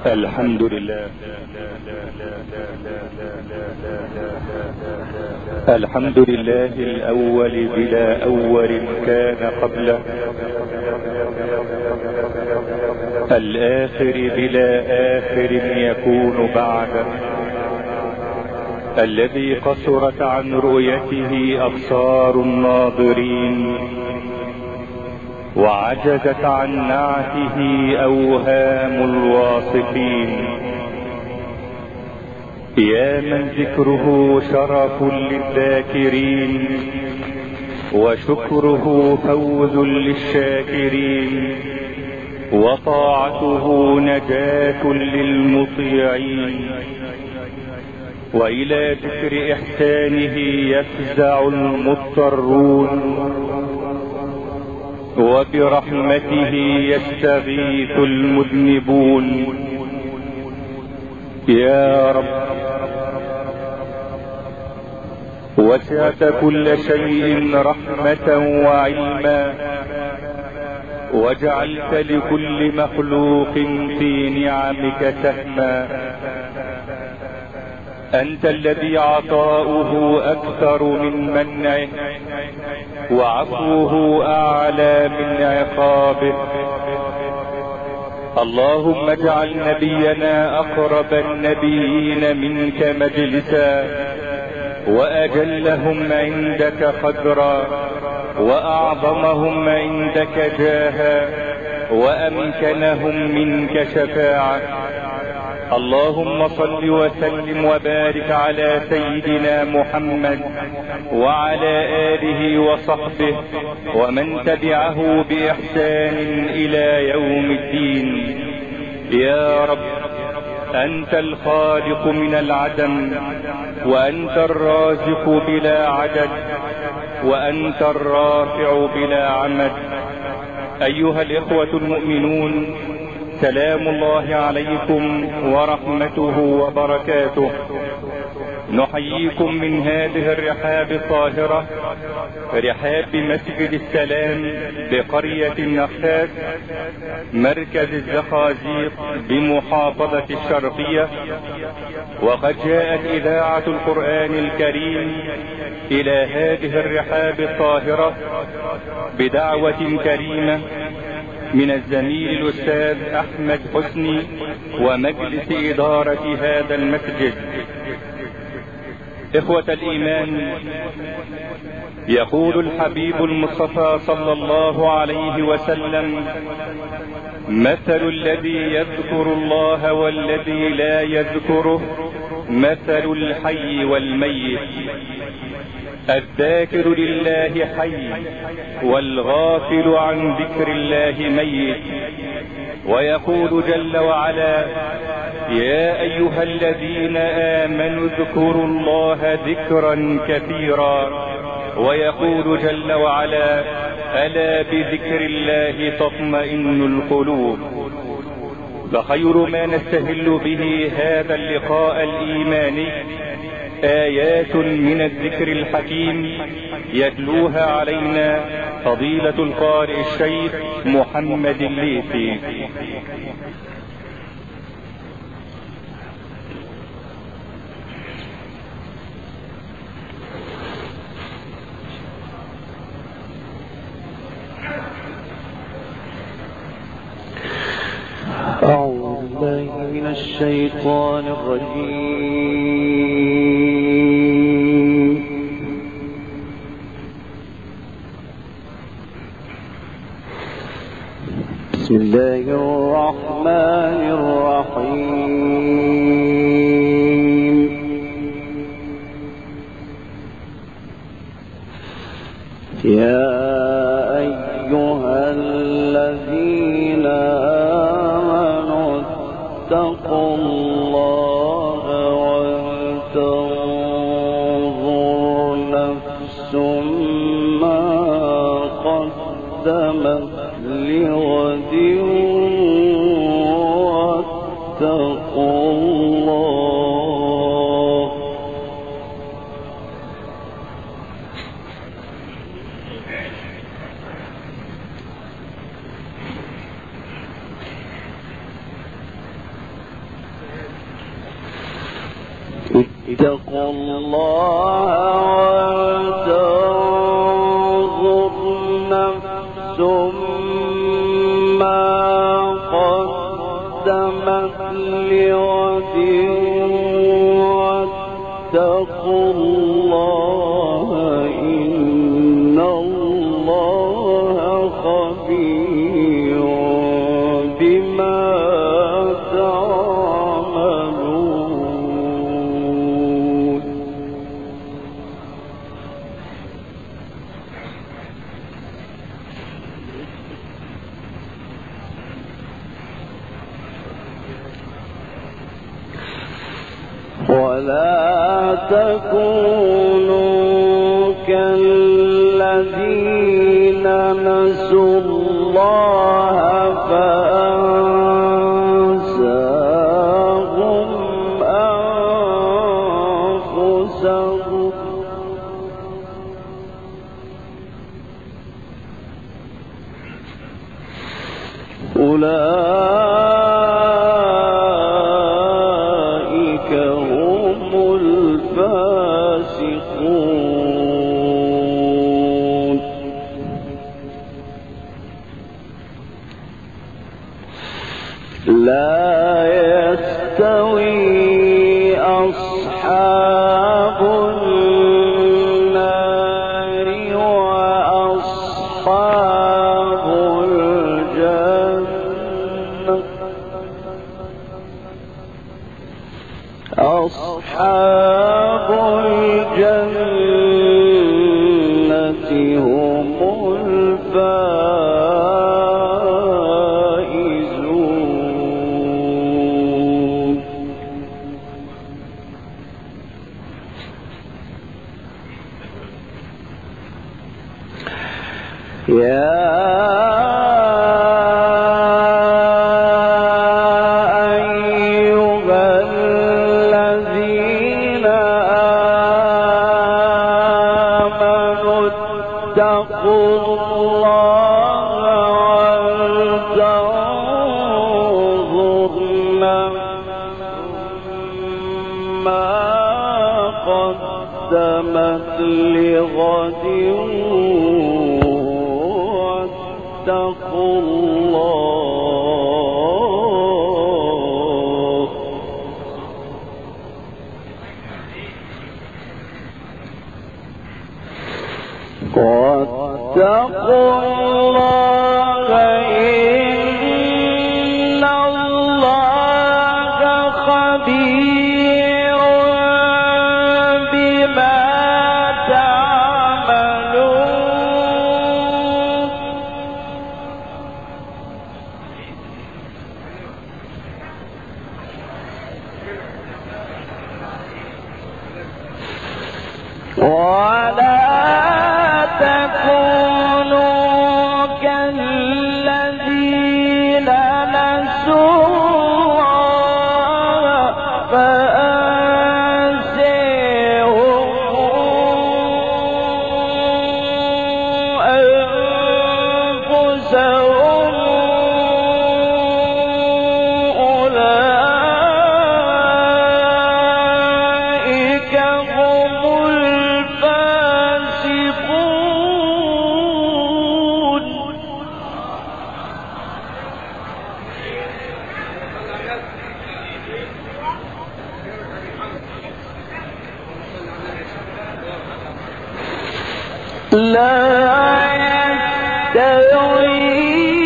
الحمد لله. الحمد لله الأول بلا أول كان قبله، الآخر بلا آخر يكون بعده، الذي قصرت عن رؤيته أبصار الناظرين وعجزت عن نعته أوهام الواصفين. يا من ذكره شرف للذاكرين وشكره فوز للشاكرين وطاعته نجاة للمطيعين، وإلى ذكر إحسانه يفزع المضطرون وبرحمته يستغيث المذنبون. يا رب، وسعت كل شيء رحمة وعلما، وجعلت لكل مخلوق في نعمك سهما. أنت الذي عطاؤه أكثر من منعه وعفوه أعلى من عقابه. اللهم اجعل نبينا أقرب النبيين منك مجلسا، وأجلهم عندك قدرا، وأعظمهم عندك جاها، وأمكنهم منك شفاعة. اللهم صل وسلم وبارك على سيدنا محمد وعلى آله وصحبه ومن تبعه بإحسان إلى يوم الدين. يا رب، أنت الخالق من العدم، وأنت الرازق بلا عدد، وأنت الرافع بلا عمد. أيها الإخوة المؤمنون، سلام الله عليكم ورحمته وبركاته. نحييكم من هذه الرحاب الطاهرة، رحاب مسجد السلام بقرية النخاس مركز الزقازيق بمحافظة الشرقية. وقد جاءت إذاعة القرآن الكريم إلى هذه الرحاب الطاهرة بدعوة كريمة من الزميل الأستاذ أحمد حسني ومجلس إدارة هذا المسجد. إخوة الإيمان، يقول الحبيب المصطفى صلى الله عليه وسلم: مثل الذي يذكر الله والذي لا يذكره مثل الحي والميت. الذاكر لله حي، والغافل عن ذكر الله ميت. ويقول جل وعلا: يا أيها الذين آمنوا اذكروا الله ذكرا كثيرا. ويقول جل وعلا: ألا بذكر الله تطمئن القلوب. فخير ما نستهل به هذا اللقاء الإيماني آيات من الذكر الحكيم يتلوها علينا فضيلة القارئ الشيخ محمد الليثي. أعوذ بالله من الشيطان الرجيم. بسم الله الرحمن الرحيم. يا أيها الذين آمنوا اتقوا الله ولتنظر نفس ما قدمت لغد واتقوا الله. اتقوا الله ولتنظر نفس ما قدمت لغد واتقوا الله إن الله خبير بما تعملون. ولا تكونوا كالذين نسوا الله فأنساهم أنفسهم أولئك هم الفاسقون. لا يستوي أصحاب النار وأصحاب الجنة. أصحاب الجنة هم الفائزون. يا قدمت لغد واتقوا الله. واتقوا الله إن الله خبير بما تعملون. ولا تكونوا كالذين نسوا الله فأنساهم أنفسهم أولئك هم الفاسقون. لا يستوي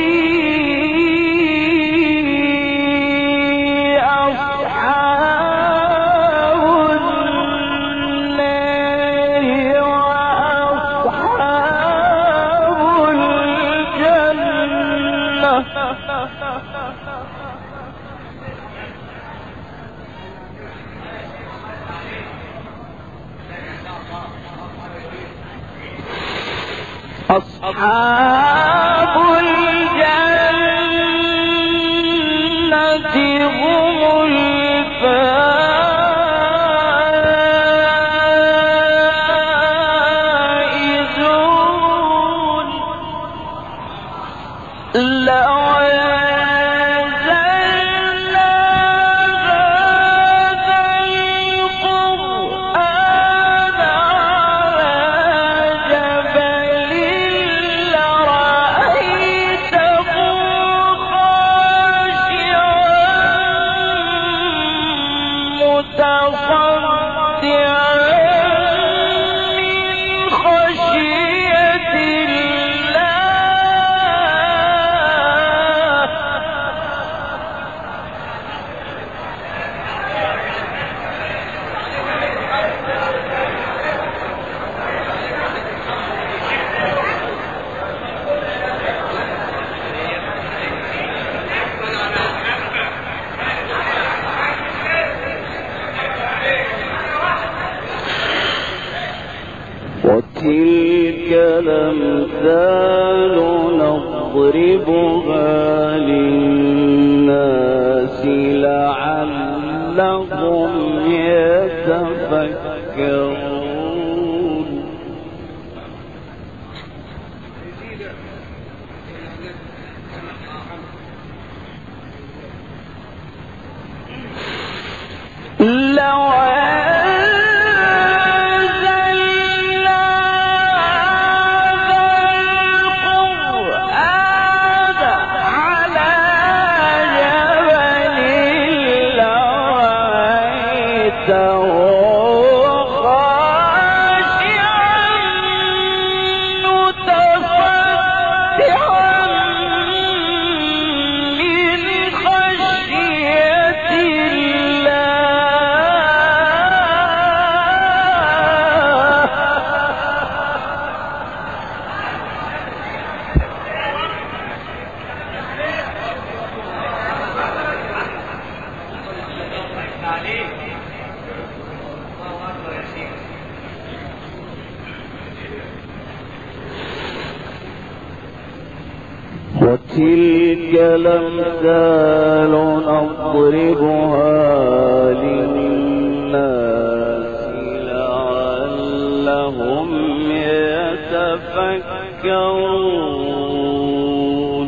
أصحاب النار وأصحاب الجنة. أصحاب الجنة هم الفائزون. لو أنزلنا هذا القرآن نضربها للناس لعلهم يتفكرون لو وتلك الأمثال نضربها للناس لعلهم يتفكرون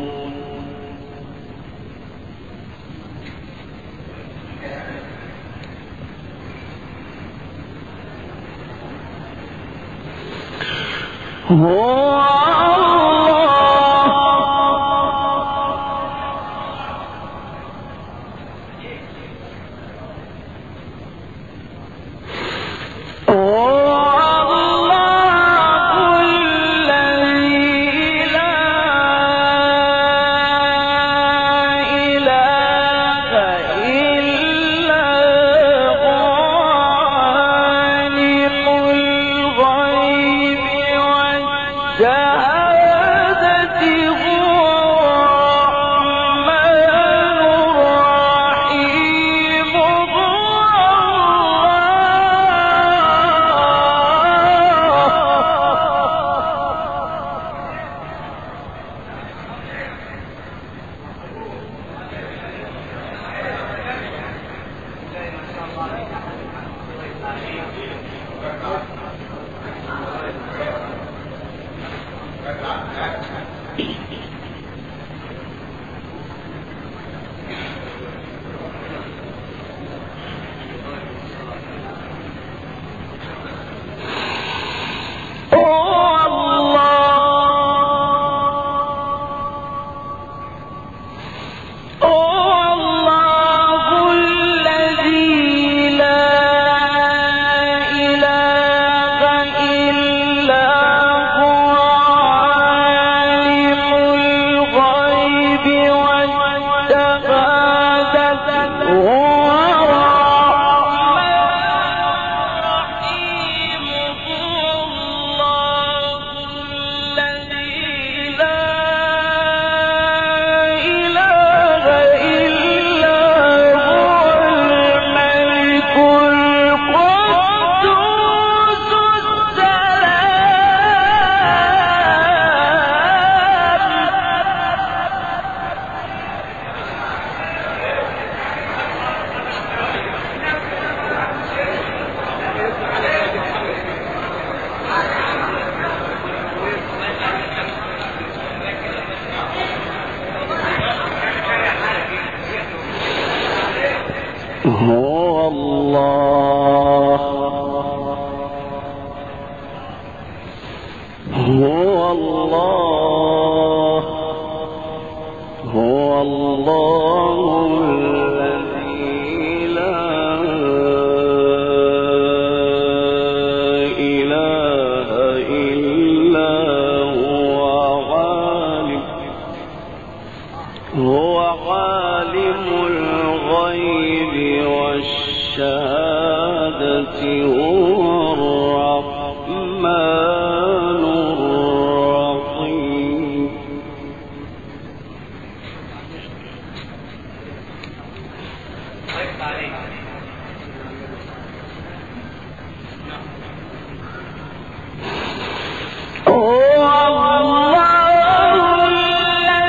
هو الله هو الله هو الله الذي لا إله إلا هو عالم الغيب والشهادة هو الرحمن الرحيم هو الله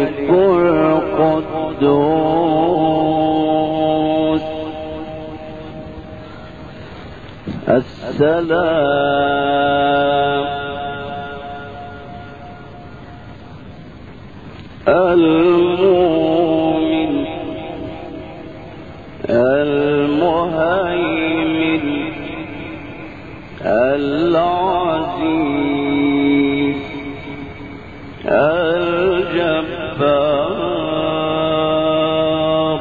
الملك القدوس السلام المؤمن المهيمن العزيز الجبار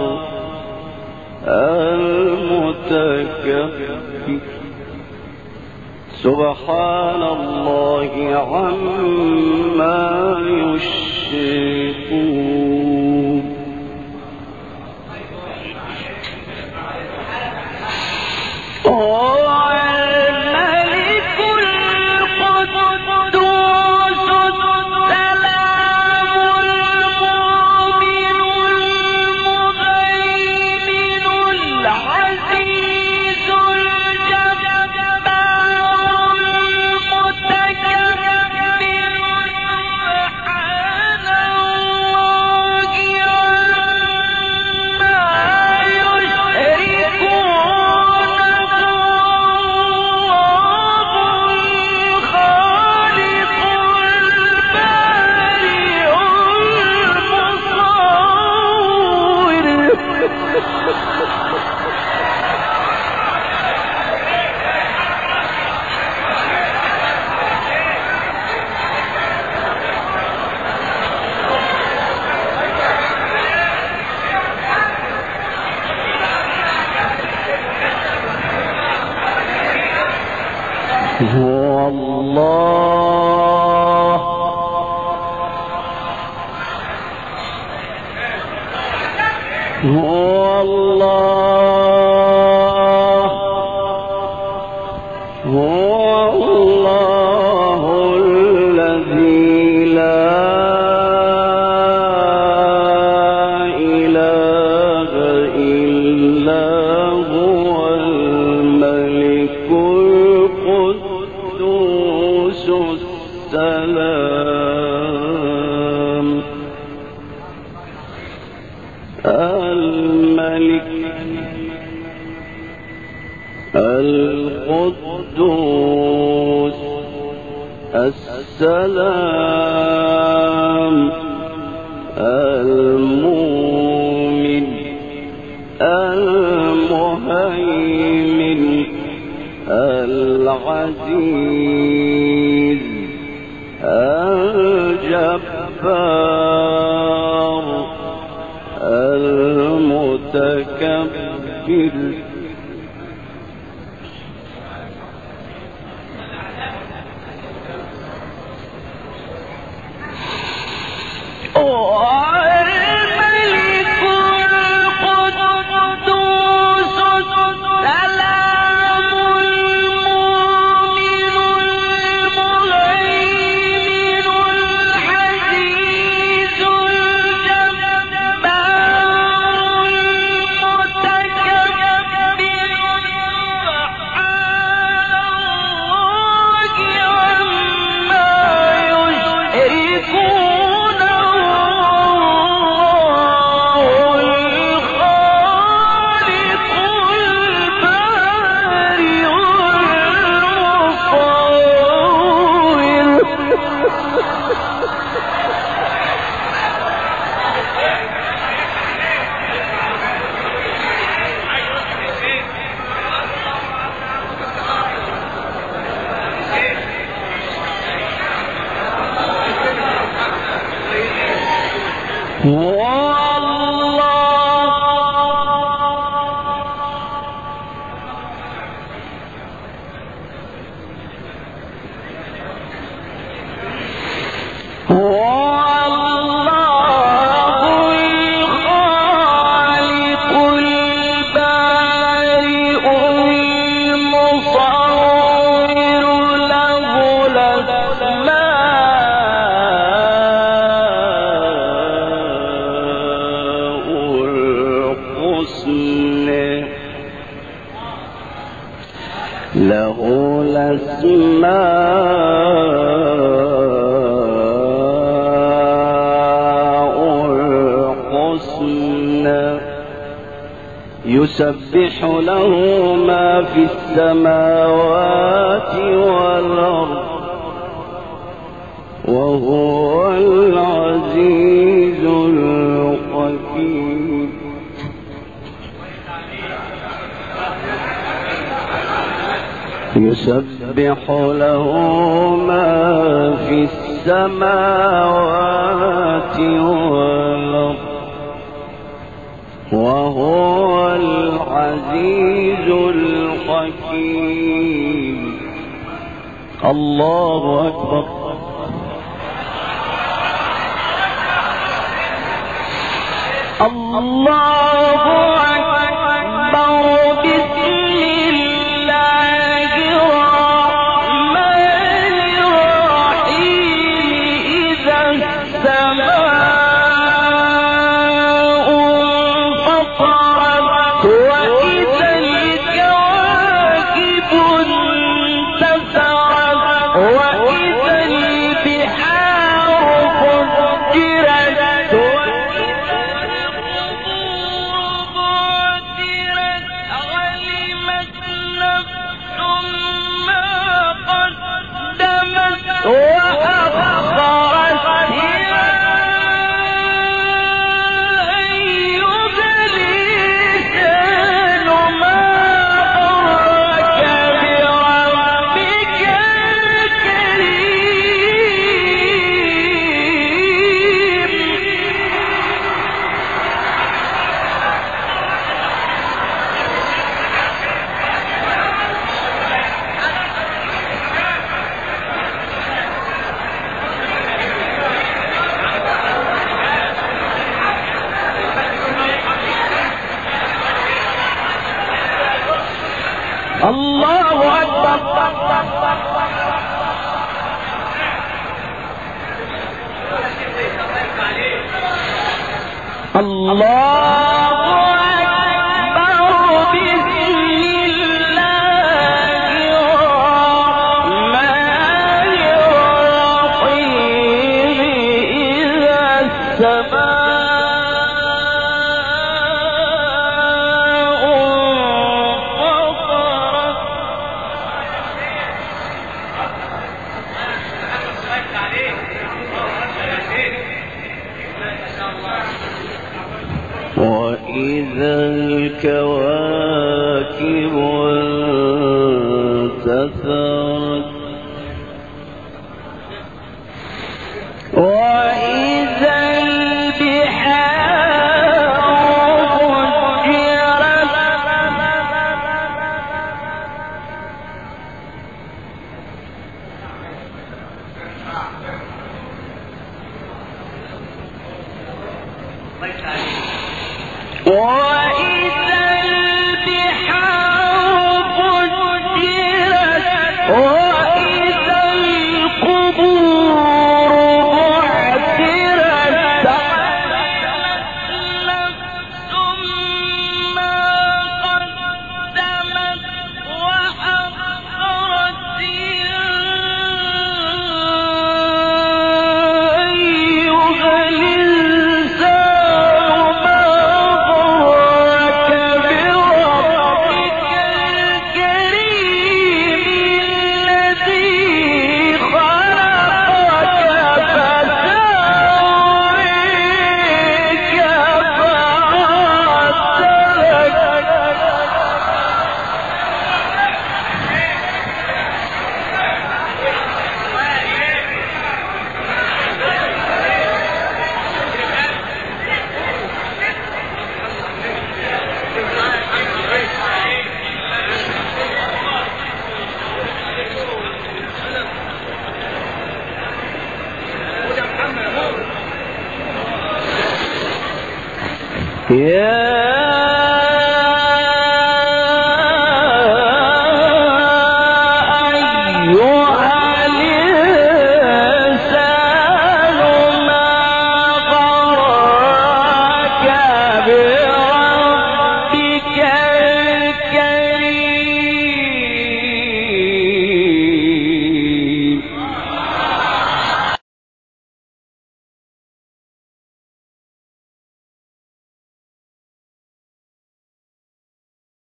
المتكبر سبحان الله عما يشركون. هو الله هو الله هو الله الذي لا إله إلا هو الملك القدوس السلام الملك القدوس السلام المؤمن المهيمن العزيز الجبار المتكبر له الأسماء يسبح له ما في السماوات والأرض وهو العزيز الحكيم. يسبح له ما في السماوات والأرض وهو العزيز الحكيم. الله أكبر. الله أكبر. بسم الله الرحمن الرحيم. إذا السماء انفطرت وإذا الكواكب انتثرت وإذا البحار فجرت الله أكبر. الله أكبر. بسم الله الرحمن الرحيم. إذا السماء وإذا الكواكب انتثرت وإذا البحار فجرت وإذا البحار فجرت وإذا القبور بعثرت نفس ما قدمت وأخرت أيها الإنسان ما غرك بربك الكريم الذي خلقك فسواك فعدلك. يا